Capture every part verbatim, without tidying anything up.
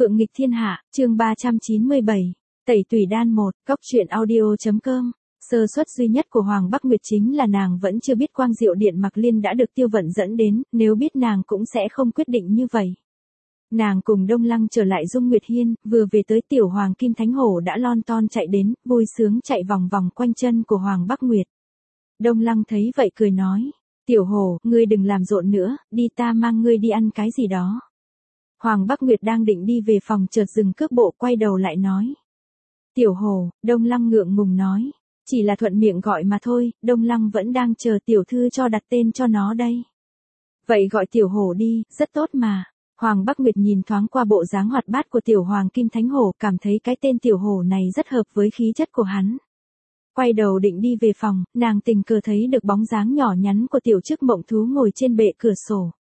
Phượng nghịch thiên hạ, chương ba trăm chín mươi bảy, Tẩy tùy đan một, cóc truyện audio.com. Sơ suất duy nhất của Hoàng Bắc Nguyệt chính là nàng vẫn chưa biết Quang Diệu Điện Mặc Liên đã được Tiêu Vận dẫn đến, nếu biết nàng cũng sẽ không quyết định như vậy. Nàng cùng Đông Lăng trở lại Dung Nguyệt Hiên, vừa về tới tiểu Hoàng Kim Thánh Hổ đã lon ton chạy đến, vui sướng chạy vòng vòng quanh chân của Hoàng Bắc Nguyệt. Đông Lăng thấy vậy cười nói, tiểu hổ, ngươi đừng làm rộn nữa, đi ta mang ngươi đi ăn cái gì đó. Hoàng Bắc Nguyệt đang định đi về phòng chợt dừng cước bộ quay đầu lại nói. Tiểu hổ, Đông Lăng ngượng ngùng nói. Chỉ là thuận miệng gọi mà thôi, Đông Lăng vẫn đang chờ tiểu thư cho đặt tên cho nó đây. Vậy gọi tiểu hổ đi, rất tốt mà. Hoàng Bắc Nguyệt nhìn thoáng qua bộ dáng hoạt bát của tiểu Hoàng Kim Thánh Hổ, cảm thấy cái tên tiểu hổ này rất hợp với khí chất của hắn. Quay đầu định đi về phòng, nàng tình cờ thấy được bóng dáng nhỏ nhắn của tiểu chức mộng thú ngồi trên bệ cửa sổ.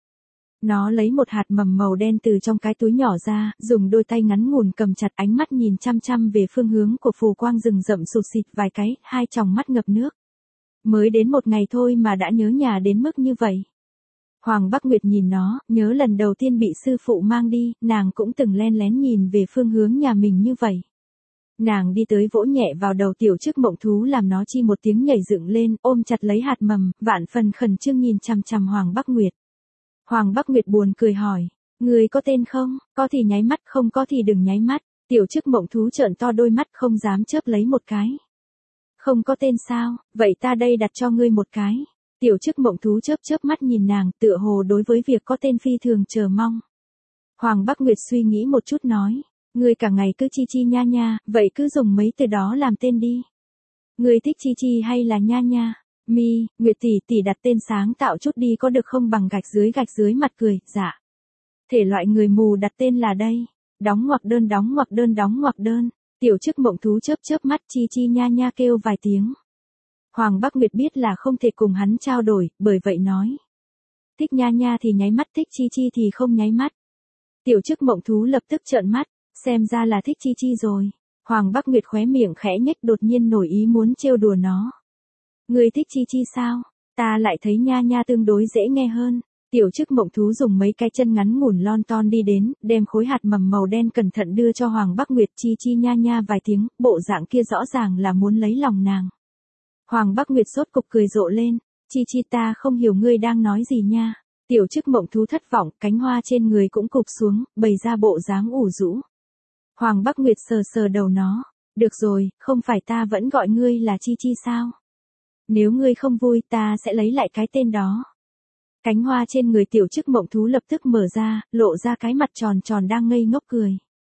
Nó lấy một hạt mầm màu đen từ trong cái túi nhỏ ra, dùng đôi tay ngắn ngủn cầm chặt, ánh mắt nhìn chăm chăm về phương hướng của phù quang rừng rậm sụt xịt vài cái, hai tròng mắt ngập nước. Mới đến một ngày thôi mà đã nhớ nhà đến mức như vậy. Hoàng Bắc Nguyệt nhìn nó, nhớ lần đầu tiên bị sư phụ mang đi, nàng cũng từng len lén nhìn về phương hướng nhà mình như vậy. Nàng đi tới vỗ nhẹ vào đầu tiểu chức mộng thú làm nó chi một tiếng nhảy dựng lên, ôm chặt lấy hạt mầm, vạn phần khẩn trương nhìn chằm chằm Hoàng Bắc Nguyệt. Hoàng Bắc Nguyệt buồn cười hỏi, người có tên không, có thì nháy mắt, không có thì đừng nháy mắt. Tiểu chức mộng thú trợn to đôi mắt không dám chớp lấy một cái. Không có tên sao, vậy ta đây đặt cho ngươi một cái. Tiểu chức mộng thú chớp chớp mắt nhìn nàng, tựa hồ đối với việc có tên phi thường chờ mong. Hoàng Bắc Nguyệt suy nghĩ một chút nói, ngươi cả ngày cứ chi chi nha nha, vậy cứ dùng mấy từ đó làm tên đi. Ngươi thích chi chi hay là nha nha? Mi, Nguyệt tỷ tỷ đặt tên sáng tạo chút đi có được không, bằng gạch dưới gạch dưới mặt cười, dạ. Thể loại người mù đặt tên là đây. Đóng ngoặc đơn đóng ngoặc đơn đóng ngoặc đơn. Tiểu chức mộng thú chớp chớp mắt chi chi nha nha kêu vài tiếng. Hoàng Bắc Nguyệt biết là không thể cùng hắn trao đổi, bởi vậy nói. Thích nha nha thì nháy mắt, thích chi chi thì không nháy mắt. Tiểu chức mộng thú lập tức trợn mắt, xem ra là thích chi chi rồi. Hoàng Bắc Nguyệt khóe miệng khẽ nhếch, đột nhiên nổi ý muốn trêu đùa nó. Ngươi thích chi chi sao? Ta lại thấy nha nha tương đối dễ nghe hơn. Tiểu chức mộng thú dùng mấy cái chân ngắn ngủn lon ton đi đến, đem khối hạt mầm màu đen cẩn thận đưa cho Hoàng Bắc Nguyệt, chi chi nha nha vài tiếng, bộ dạng kia rõ ràng là muốn lấy lòng nàng. Hoàng Bắc Nguyệt sốt cục cười rộ lên, chi chi ta không hiểu ngươi đang nói gì nha. Tiểu chức mộng thú thất vọng, cánh hoa trên người cũng cụp xuống, bày ra bộ dáng ủ rũ. Hoàng Bắc Nguyệt sờ sờ đầu nó, được rồi, không phải ta vẫn gọi ngươi là chi chi sao? Nếu ngươi không vui ta sẽ lấy lại cái tên đó. Cánh hoa trên người tiểu chức mộng thú lập tức mở ra, lộ ra cái mặt tròn tròn đang ngây ngốc cười.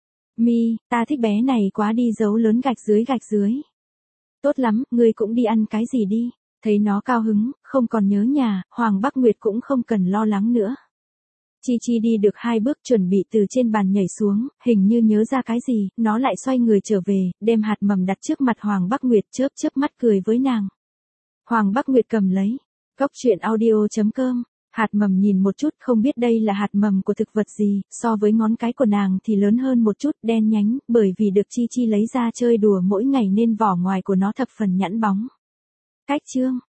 Mi, ta thích bé này quá đi, dấu lớn gạch dưới gạch dưới. Tốt lắm, ngươi cũng đi ăn cái gì đi. Thấy nó cao hứng, không còn nhớ nhà, Hoàng Bắc Nguyệt cũng không cần lo lắng nữa. Chi Chi đi được hai bước chuẩn bị từ trên bàn nhảy xuống, hình như nhớ ra cái gì, nó lại xoay người trở về, đem hạt mầm đặt trước mặt Hoàng Bắc Nguyệt, chớp chớp mắt cười với nàng. Hoàng Bắc Nguyệt cầm lấy, cóc truyện audio.com, hạt mầm nhìn một chút không biết đây là hạt mầm của thực vật gì, so với ngón cái của nàng thì lớn hơn một chút, đen nhánh, bởi vì được Chi Chi lấy ra chơi đùa mỗi ngày nên vỏ ngoài của nó thập phần nhẵn bóng. Cách chương